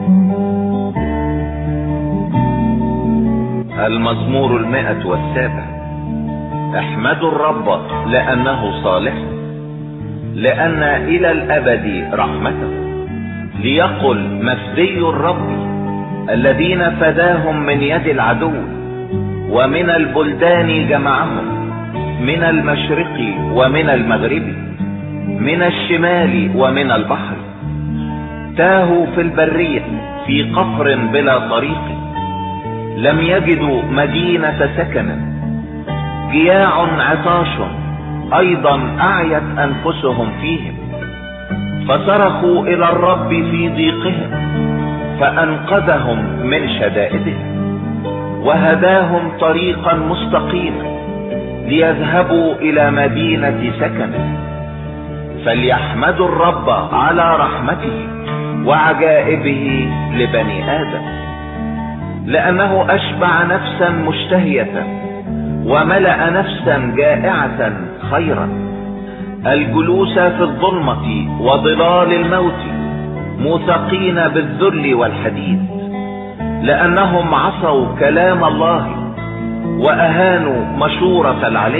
المزمور 107. احمدوا الرب لأنه صالح، لأن إلى الأبد رحمته. ليقل مفدي الرب الذين فداهم من يد العدو، ومن البلدان جمعهم، من المشرق ومن المغرب، من الشمال ومن البحر. تاهوا في البرية في قفر بلا طريق، لم يجدوا مدينة سكن. جياع عطاش ايضا اعيت انفسهم فيهم، فصرخوا الى الرب في ضيقهم فانقذهم من شدائدهم، وهداهم طريقا مستقيما ليذهبوا الى مدينة سكن. فليحمدوا الرب على رحمته وعجائبه لبني آدم، لأنه أشبع نفسا مشتهية وملأ نفسا جائعة خيرا. الجلوس في الظلمة وظلال الموت موثقين بالذل والحديد، لأنهم عصوا كلام الله وأهانوا مشورة العلي.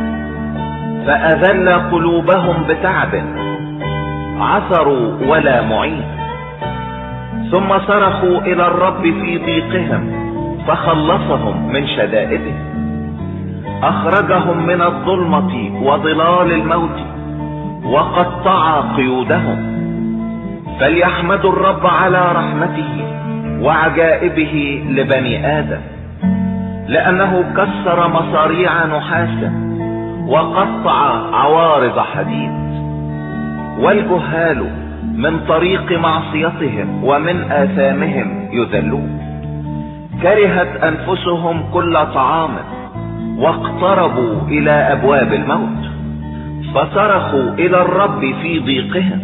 فأذل قلوبهم بتعب، عثروا ولا معين. ثم صرخوا إلى الرب في ضيقهم فخلصهم من شدائدهم. أخرجهم من الظلمة وظلال الموت وقطع قيودهم. فليحمدوا الرب على رحمته وعجائبه لبني آدم، لأنه كسر مصاريع نحاسا وقطع عوارض حديد. والجهال من طريق معصيتهم ومن آثامهم يذلون. كرهت أنفسهم كل طعام واقتربوا إلى أبواب الموت. فصرخوا إلى الرب في ضيقهم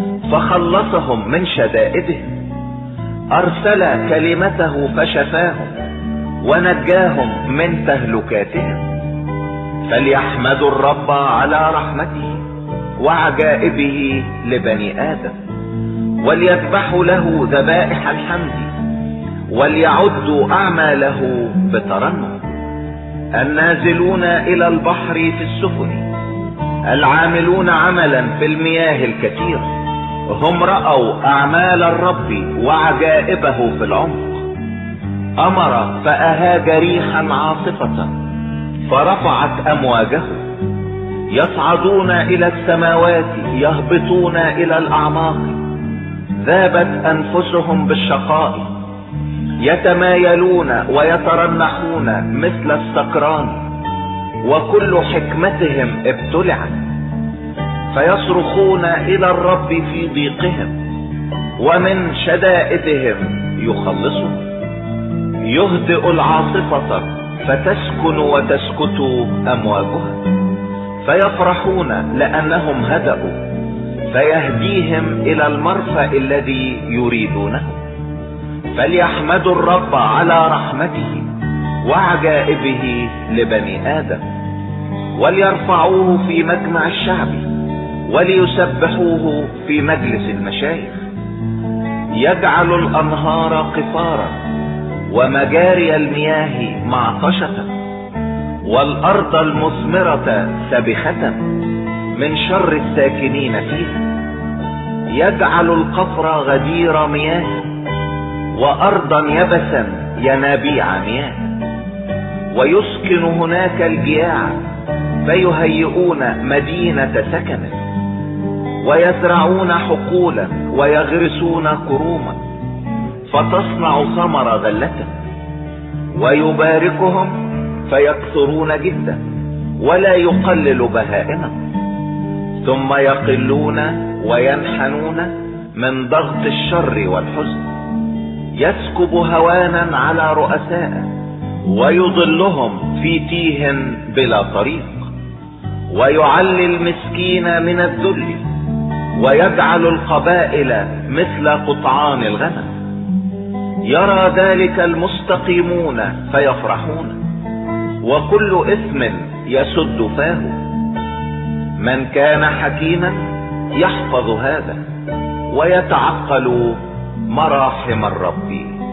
فخلصهم من شدائدهم. أرسل كلمته فشفاهم ونجاهم من تهلكاتهم. فليحمدوا الرب على رحمته وعجائبه لبني آدم، وليذبحوا له ذبائح الحمد، وليعدوا أعماله بترنم. النازلون إلى البحر في السفن، العاملون عملا في المياه الكثيرة، هم رأوا أعمال الرب وعجائبه في العمق. أمر فأهاج ريحا عاصفة فرفعت أمواجه. يصعدون إلى السماوات يهبطون إلى الأعماق. ذابت أنفسهم بالشقاء، يتمايلون ويترنحون مثل السكران، وكل حكمتهم ابتلعت. فيصرخون إلى الرب في ضيقهم، ومن شدائدهم يخلصهم. يهدئ العاصفة فتسكن وتسكت أمواجها. فيفرحون لأنهم هدأوا، فيهديهم إلى المرفأ الذي يريدونه. فليحمدوا الرب على رحمته وعجائبه لبني آدم، وليرفعوه في مجمع الشعب، وليسبحوه في مجلس المشايخ. يجعل الأنهار قفارا ومجاري المياه معطشة، والأرض المثمرة سبخة من شر الساكنين فيها. يجعل القفر غدير مياه، وأرضا يبسا ينابيع مياه. ويسكن هناك الجياع، فيهيئون مدينة سكن. ويزرعون حقولا ويغرسون كروما، فتصنع ثمر غلة. ويباركهم فيكثرون جدا، ولا يقلل بهائمهم. ثم يقلون وينحنون من ضغط الشر والحزن. يسكب هوانا على رؤساء، ويضلهم في تيه بلا طريق. ويعلي المسكين من الذل، ويجعل القبائل مثل قطعان الغنم. يرى ذلك المستقيمون فيفرحون، وكل إثم يسد فاه. من كان حكيما يحفظ هذا، ويتعقل مراحم الرب